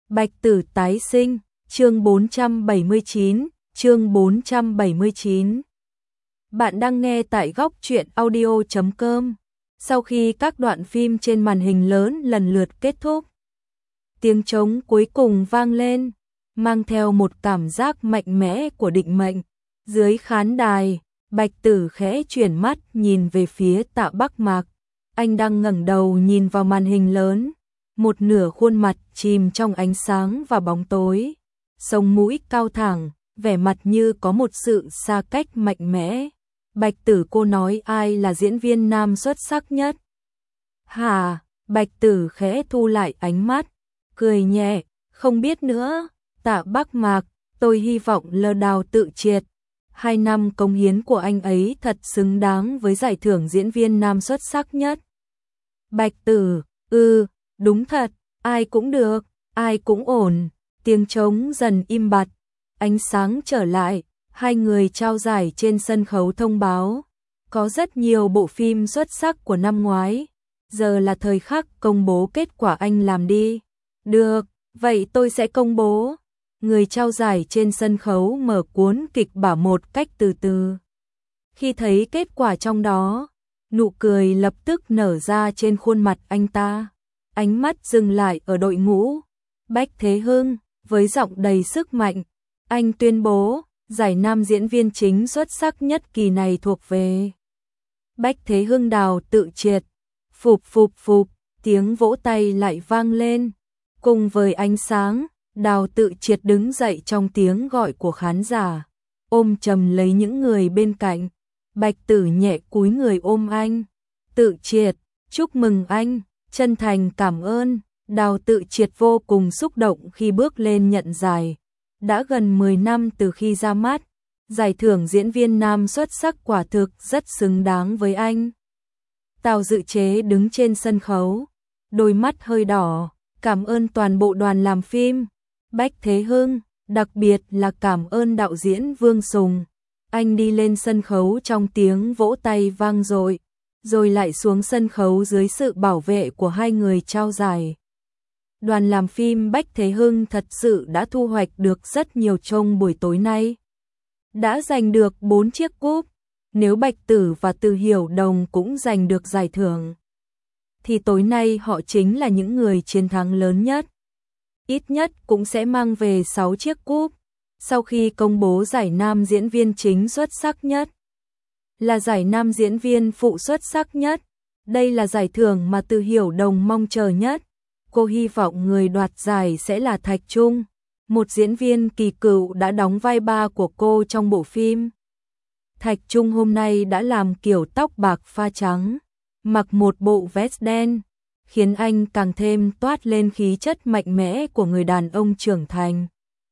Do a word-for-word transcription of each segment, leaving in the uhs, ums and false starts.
Bạch Tử tái sinh, chương bốn trăm bảy mươi chín, chương bốn trăm bảy mươi chín. Bạn đang nghe tại góc truyện audio chấm com. Sau khi các đoạn phim trên màn hình lớn lần lượt kết thúc, tiếng trống cuối cùng vang lên, mang theo một cảm giác mạnh mẽ của định mệnh. Dưới khán đài, Bạch Tử khẽ chuyển mắt nhìn về phía Tạ Bắc Mạc. Anh đang ngẩng đầu nhìn vào màn hình lớn, một nửa khuôn mặt chìm trong ánh sáng và bóng tối, sống mũi cao thẳng, vẻ mặt như có một sự xa cách mạnh mẽ. Bạch Tử, cô nói ai là diễn viên nam xuất sắc nhất? Hả? Bạch Tử khẽ thu lại ánh mắt, cười nhẹ, không biết nữa. Tạ Bắc Mạc, tôi hy vọng Lơ Đào Tự Triệt. Hai năm cống hiến của anh ấy thật xứng đáng với giải thưởng diễn viên nam xuất sắc nhất. Bạch Tử, ừ, đúng thật, ai cũng được, ai cũng ổn. Tiếng trống dần im bặt, ánh sáng trở lại, hai người trao giải trên sân khấu thông báo. Có rất nhiều bộ phim xuất sắc của năm ngoái, giờ là thời khắc công bố kết quả, anh làm đi. Được, vậy tôi sẽ công bố. Người trao giải trên sân khấu mở cuốn kịch bản một cách từ từ. Khi thấy kết quả trong đó, nụ cười lập tức nở ra trên khuôn mặt anh ta. Ánh mắt dừng lại ở đội ngũ Bách Thế Hưng, với giọng đầy sức mạnh, anh tuyên bố, giải nam diễn viên chính xuất sắc nhất kỳ này thuộc về Bách Thế Hưng Đào Tự Triệt. Phụp phụp phụp, tiếng vỗ tay lại vang lên. Cùng với ánh sáng, Đào Tự Triệt đứng dậy trong tiếng gọi của khán giả, ôm chầm lấy những người bên cạnh. Bạch Tử nhẹ cúi người ôm anh. Tự Triệt, chúc mừng anh, chân thành cảm ơn. Đào Tự Triệt vô cùng xúc động khi bước lên nhận giải. Đã gần mười năm từ khi ra mắt, giải thưởng diễn viên nam xuất sắc quả thực rất xứng đáng với anh. Tào Dự Chế đứng trên sân khấu, đôi mắt hơi đỏ, cảm ơn toàn bộ đoàn làm phim, Bách Thế Hưng, đặc biệt là cảm ơn đạo diễn Vương Sùng. Anh đi lên sân khấu trong tiếng vỗ tay vang dội, rồi lại xuống sân khấu dưới sự bảo vệ của hai người trao giải. Đoàn làm phim Bách Thế Hưng thật sự đã thu hoạch được rất nhiều trong buổi tối nay. Đã giành được bốn chiếc cúp, nếu Bạch Tử và Từ Hiểu Đồng cũng giành được giải thưởng, thì tối nay họ chính là những người chiến thắng lớn nhất. Ít nhất cũng sẽ mang về sáu chiếc cúp. Sau khi công bố giải nam diễn viên chính xuất sắc nhất, là giải nam diễn viên phụ xuất sắc nhất, đây là giải thưởng mà Từ Hiểu Đồng mong chờ nhất. Cô hy vọng người đoạt giải sẽ là Thạch Trung, một diễn viên kỳ cựu đã đóng vai ba của cô trong bộ phim. Thạch Trung hôm nay đã làm kiểu tóc bạc pha trắng, mặc một bộ vest đen, khiến anh càng thêm toát lên khí chất mạnh mẽ của người đàn ông trưởng thành.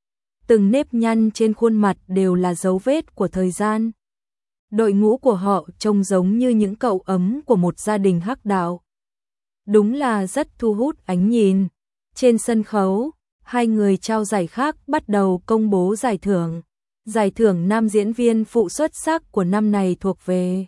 Từng nếp nhăn trên khuôn mặt đều là dấu vết của thời gian. Đội ngũ của họ trông giống như những cậu ấm của một gia đình hắc đạo. Đúng là rất thu hút ánh nhìn. Trên sân khấu, hai người trao giải khác bắt đầu công bố giải thưởng. Giải thưởng nam diễn viên phụ xuất sắc của năm này thuộc về...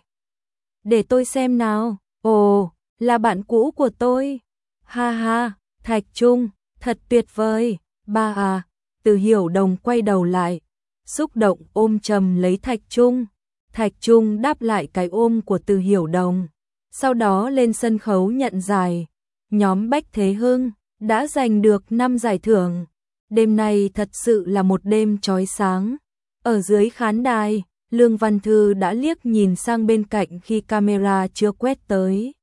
Để tôi xem nào. Ồ, là bạn cũ của tôi. Ha ha, Thạch Trung, thật tuyệt vời. Ba à, Từ Hiểu Đồng quay đầu lại, xúc động ôm chầm lấy Thạch Trung. Thạch Trung đáp lại cái ôm của Từ Hiểu Đồng, sau đó lên sân khấu nhận giải. Nhóm Bách Thế Hưng đã giành được năm giải thưởng. Đêm nay thật sự là một đêm chói sáng. Ở dưới khán đài, Lương Văn Thư đã liếc nhìn sang bên cạnh khi camera chưa quét tới.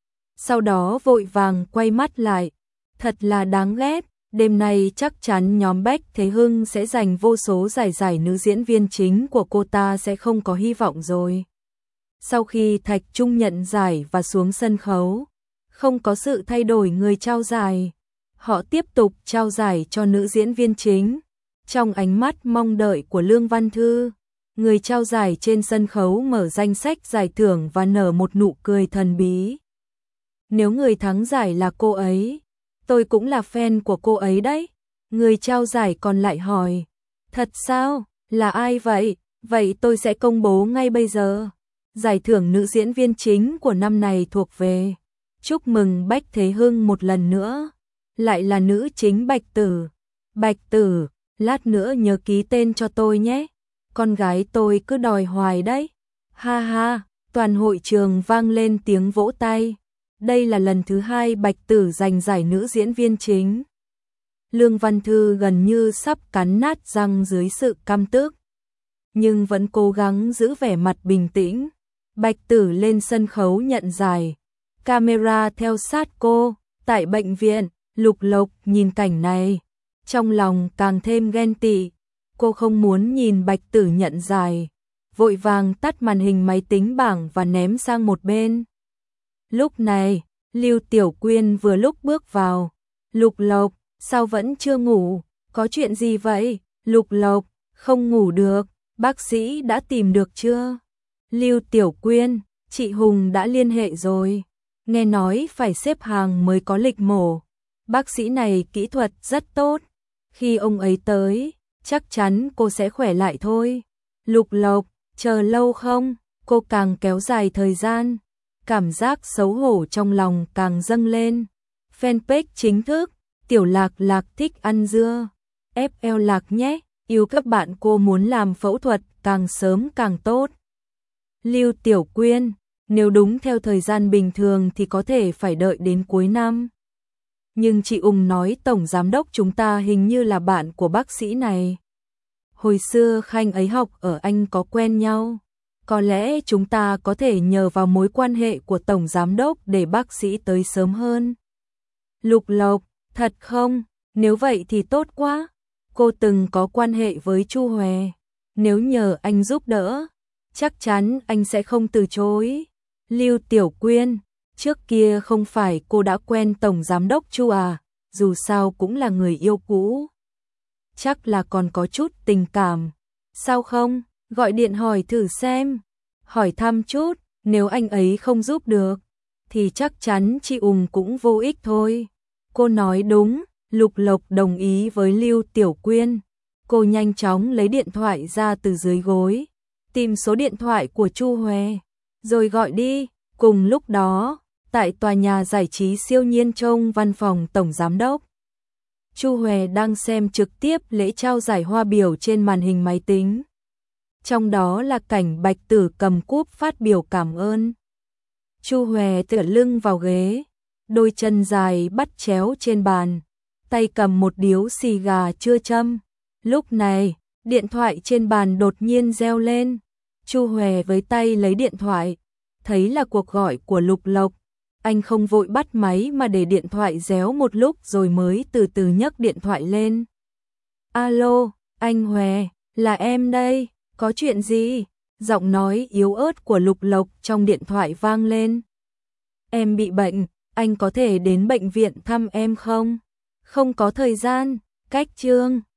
Sau đó vội vàng quay mắt lại. Thật là đáng ghét, đêm nay chắc chắn nhóm Bách Thế Hưng sẽ giành vô số giải, giải nữ diễn viên chính của cô ta sẽ không có hy vọng rồi. Sau khi Thạch Trung nhận giải và xuống sân khấu, không có sự thay đổi người trao giải. Họ tiếp tục trao giải cho nữ diễn viên chính. Trong ánh mắt mong đợi của Lương Văn Thư, người trao giải trên sân khấu mở danh sách giải thưởng và nở một nụ cười thần bí. Nếu người thắng giải là cô ấy, tôi cũng là fan của cô ấy đấy. Người trao giải còn lại hỏi, thật sao, là ai vậy? Vậy tôi sẽ công bố ngay bây giờ. Giải thưởng nữ diễn viên chính của năm này thuộc về... Chúc mừng Bách Thế Hưng một lần nữa. Lại là nữ chính Bạch Tử. Bạch Tử, lát nữa nhớ ký tên cho tôi nhé. Con gái tôi cứ đòi hoài đấy. Ha ha, toàn hội trường vang lên tiếng vỗ tay. Đây là lần thứ hai Bạch Tử giành giải nữ diễn viên chính. Lương Văn Thư gần như sắp cắn nát răng dưới sự căm tức, nhưng vẫn cố gắng giữ vẻ mặt bình tĩnh. Bạch Tử lên sân khấu nhận giải. Camera theo sát cô. Tại bệnh viện, Lục Lộc nhìn cảnh này, trong lòng càng thêm ghen tị. Cô không muốn nhìn Bạch Tử nhận giải, vội vàng tắt màn hình máy tính bảng và ném sang một bên. Lúc này, Lưu Tiểu Quyên vừa lúc bước vào. Lục Lộc, sao vẫn chưa ngủ? Có chuyện gì vậy? Lục Lộc, không ngủ được, bác sĩ đã tìm được chưa? Lưu Tiểu Quyên, chị Hùng đã liên hệ rồi. Nghe nói phải xếp hàng mới có lịch mổ. Bác sĩ này kỹ thuật rất tốt. Khi ông ấy tới, chắc chắn cô sẽ khỏe lại thôi. Lục Lộc, chờ lâu không? Cô càng kéo dài thời gian, cảm giác xấu hổ trong lòng càng dâng lên. Fanpage chính thức, Tiểu Lạc Lạc thích ăn dưa. ép lờ Lạc nhé, yêu các bạn, cô muốn làm phẫu thuật càng sớm càng tốt. Lưu Tiểu Quyên, nếu đúng theo thời gian bình thường thì có thể phải đợi đến cuối năm. Nhưng chị Ung nói tổng giám đốc chúng ta hình như là bạn của bác sĩ này. Hồi xưa Khanh ấy học ở Anh có quen nhau. Có lẽ chúng ta có thể nhờ vào mối quan hệ của tổng giám đốc để bác sĩ tới sớm hơn. Lục Lộc, thật không? Nếu vậy thì tốt quá. Cô từng có quan hệ với Chu Hòe. Nếu nhờ anh giúp đỡ, chắc chắn anh sẽ không từ chối. Lưu Tiểu Quyên, trước kia không phải cô đã quen tổng giám đốc Chu à, dù sao cũng là người yêu cũ. Chắc là còn có chút tình cảm. Sao không? Gọi điện hỏi thử xem. Hỏi thăm chút, nếu anh ấy không giúp được, thì chắc chắn chị Ung cũng vô ích thôi. Cô nói đúng, Lục Lộc đồng ý với Lưu Tiểu Quyên. Cô nhanh chóng lấy điện thoại ra từ dưới gối, tìm số điện thoại của Chu Hòe, rồi gọi đi. Cùng lúc đó, tại tòa nhà giải trí siêu nhiên trong văn phòng tổng giám đốc, Chu Hòe đang xem trực tiếp lễ trao giải hoa biểu trên màn hình máy tính. Trong đó là cảnh Bạch Tử cầm cúp phát biểu cảm ơn. Chu Hòe tựa lưng vào ghế, đôi chân dài bắt chéo trên bàn, tay cầm một điếu xì gà chưa châm. Lúc này, điện thoại trên bàn đột nhiên reo lên. Chu Hòe với tay lấy điện thoại, thấy là cuộc gọi của Lục Lộc. Anh không vội bắt máy mà để điện thoại réo một lúc rồi mới từ từ nhấc điện thoại lên. Alo, anh Hòe, là em đây, có chuyện gì? Giọng nói yếu ớt của Lục Lộc trong điện thoại vang lên. Em bị bệnh, anh có thể đến bệnh viện thăm em không? Không có thời gian, cách chương.